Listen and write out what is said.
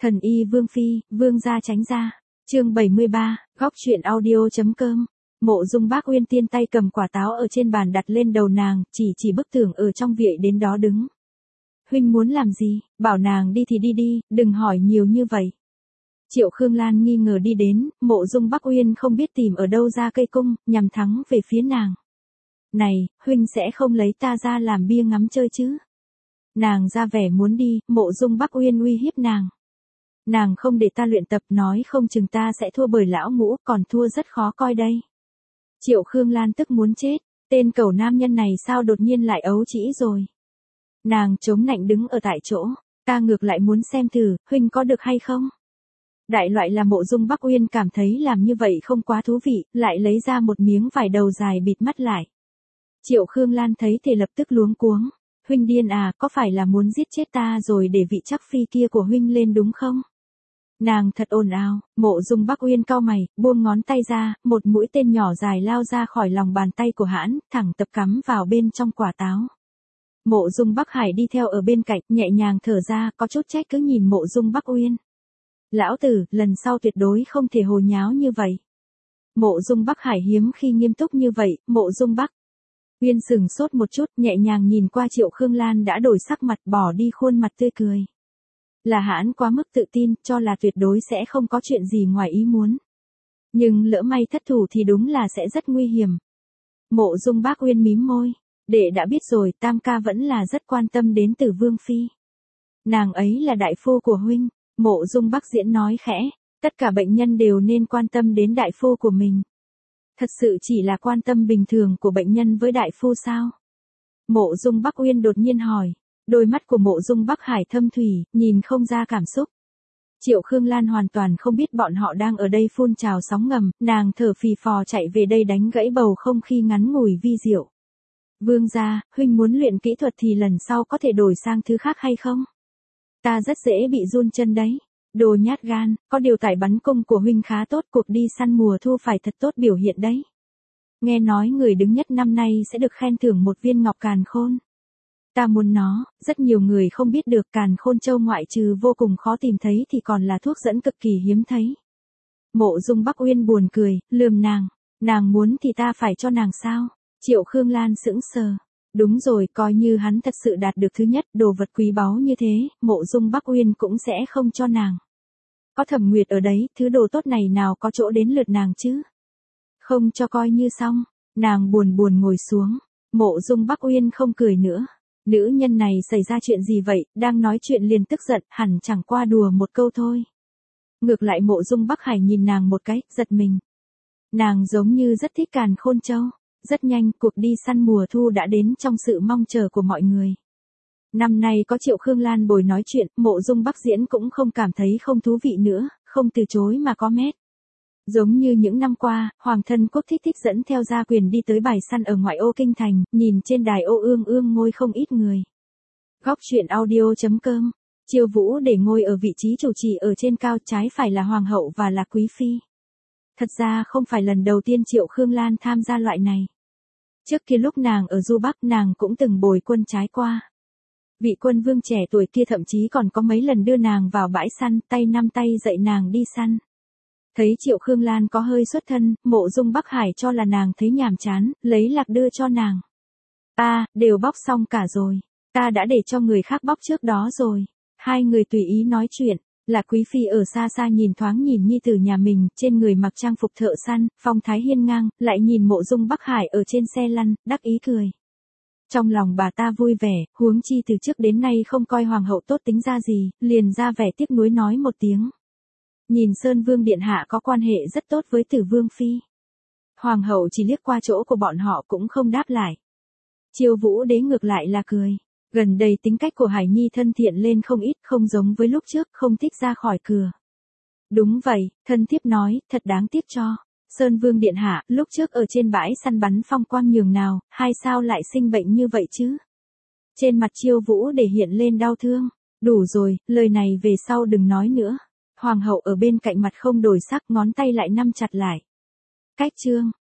Thần y Vương Phi, Vương gia tránh ra. Chương 73, góc truyện audio.com. Mộ Dung Bác Uyên tiên tay cầm quả táo ở trên bàn đặt lên đầu nàng, chỉ bức tường ở trong viện đến đó đứng. Huynh muốn làm gì, bảo nàng đi thì đi, đừng hỏi nhiều như vậy. Triệu Khương Lan nghi ngờ đi đến, Mộ Dung Bác Uyên không biết tìm ở đâu ra cây cung, nhằm thắng về phía nàng. Này, huynh sẽ không lấy ta ra làm bia ngắm chơi chứ? Nàng ra vẻ muốn đi, Mộ Dung Bác Uyên uy hiếp nàng. Nàng không để ta luyện tập, nói không chừng ta sẽ thua bởi lão ngũ, còn thua rất khó coi đây. Triệu Khương Lan tức muốn chết, tên cẩu nam nhân này sao đột nhiên lại ấu trĩ rồi. Nàng chống nạnh đứng ở tại chỗ, ta ngược lại muốn xem thử, huynh có được hay không? Đại loại là Mộ Dung Bác Uyên cảm thấy làm như vậy không quá thú vị, lại lấy ra một miếng vải đầu dài bịt mắt lại. Triệu Khương Lan thấy thì lập tức luống cuống. Huynh điên à, có phải là muốn giết chết ta rồi để vị chắc phi kia của huynh lên đúng không? Nàng thật ồn ào. Mộ Dung Bác Uyên cau mày, buông ngón tay ra, một mũi tên nhỏ dài lao ra khỏi lòng bàn tay của hãn, thẳng tập cắm vào bên trong quả táo. Mộ Dung Bắc Hải đi theo ở bên cạnh, nhẹ nhàng thở ra, có chút trách cứ nhìn Mộ Dung Bác Uyên. Lão tử, lần sau tuyệt đối không thể hồ nháo như vậy. Mộ Dung Bắc Hải hiếm khi nghiêm túc như vậy. Mộ Dung Bắc Uyên sừng sốt một chút, nhẹ nhàng nhìn qua Triệu Khương Lan đã đổi sắc mặt, bỏ đi khuôn mặt tươi cười. Là hãn quá mức tự tin, cho là tuyệt đối sẽ không có chuyện gì ngoài ý muốn. Nhưng lỡ may thất thủ thì đúng là sẽ rất nguy hiểm. Mộ Dung Bác Uyên mím môi. Đệ đã biết rồi, tam ca vẫn là rất quan tâm đến Tử Vương Phi. Nàng ấy là đại phu của huynh. Mộ Dung Bắc Diễn nói khẽ. Tất cả bệnh nhân đều nên quan tâm đến đại phu của mình. Thật sự chỉ là quan tâm bình thường của bệnh nhân với đại phu sao? Mộ Dung Bác Uyên đột nhiên hỏi. Đôi mắt của Mộ Dung Bắc Hải thâm thủy, nhìn không ra cảm xúc. Triệu Khương Lan hoàn toàn không biết bọn họ đang ở đây phun trào sóng ngầm, nàng thở phì phò chạy về đây đánh gãy bầu không khí ngắn ngủi vi diệu. Vương gia, huynh muốn luyện kỹ thuật thì lần sau có thể đổi sang thứ khác hay không? Ta rất dễ bị run chân đấy. Đồ nhát gan, có điều tải bắn cung của huynh khá tốt, cuộc đi săn mùa thu phải thật tốt biểu hiện đấy. Nghe nói người đứng nhất năm nay sẽ được khen thưởng một viên ngọc càn khôn. Ta muốn nó, rất nhiều người không biết được càn khôn châu ngoại trừ vô cùng khó tìm thấy thì còn là thuốc dẫn cực kỳ hiếm thấy. Mộ Dung Bắc Uyên buồn cười, lườm nàng muốn thì ta phải cho nàng sao? Triệu Khương Lan sững sờ. Đúng rồi, coi như hắn thật sự đạt được thứ nhất, đồ vật quý báu như thế, Mộ Dung Bắc Uyên cũng sẽ không cho nàng. Có Thẩm Nguyệt ở đấy, thứ đồ tốt này nào có chỗ đến lượt nàng chứ? Không cho coi như xong, nàng buồn ngồi xuống. Mộ Dung Bắc Uyên không cười nữa. Nữ nhân này xảy ra chuyện gì vậy, đang nói chuyện liền tức giận, hẳn chẳng qua đùa một câu thôi. Ngược lại Mộ Dung Bắc Hải nhìn nàng một cái, giật mình. Nàng giống như rất thích càn khôn châu. Rất nhanh, cuộc đi săn mùa thu đã đến trong sự mong chờ của mọi người. Năm nay có Triệu Khương Lan bồi nói chuyện, Mộ Dung Bắc Diễn cũng không cảm thấy không thú vị nữa, không từ chối mà có mét. Giống như những năm qua, Hoàng thân Quốc thích dẫn theo gia quyền đi tới bài săn ở ngoại ô kinh thành, nhìn trên đài ô ương ngôi không ít người. Góc truyện audio.com. Chiêu Vũ để ngôi ở vị trí chủ trì ở trên cao, trái phải là Hoàng hậu và là Quý Phi. Thật ra không phải lần đầu tiên Triệu Khương Lan tham gia loại này. Trước kia lúc nàng ở Du Bắc nàng cũng từng bồi quân trái qua. Vị quân vương trẻ tuổi kia thậm chí còn có mấy lần đưa nàng vào bãi săn, tay nắm tay dạy nàng đi săn. Thấy Triệu Khương Lan có hơi xuất thân, Mộ Dung Bắc Hải cho là nàng thấy nhàm chán, lấy lạc đưa cho nàng. Đều bóc xong cả rồi. Ta đã để cho người khác bóc trước đó rồi. Hai người tùy ý nói chuyện. Là Quý Phi ở xa xa nhìn thoáng nhìn nhi tử nhà mình, trên người mặc trang phục thợ săn, phong thái hiên ngang, lại nhìn Mộ Dung Bắc Hải ở trên xe lăn, đắc ý cười. Trong lòng bà ta vui vẻ, huống chi từ trước đến nay không coi hoàng hậu tốt tính ra gì, liền ra vẻ tiếc nuối nói một tiếng. Nhìn Sơn Vương điện hạ có quan hệ rất tốt với Tử Vương Phi. Hoàng hậu chỉ liếc qua chỗ của bọn họ cũng không đáp lại. Chiêu Vũ đế ngược lại là cười. Gần đây tính cách của Hải Nhi thân thiện lên không ít, không giống với lúc trước, không thích ra khỏi cửa. Đúng vậy, thân thiếp nói, thật đáng tiếc cho. Sơn Vương điện hạ, lúc trước ở trên bãi săn bắn phong quang nhường nào, hay sao lại sinh bệnh như vậy chứ? Trên mặt Chiêu Vũ để hiện lên đau thương. Đủ rồi, lời này về sau đừng nói nữa. Hoàng hậu ở bên cạnh mặt không đổi sắc, ngón tay lại nắm chặt lại. Cách chương.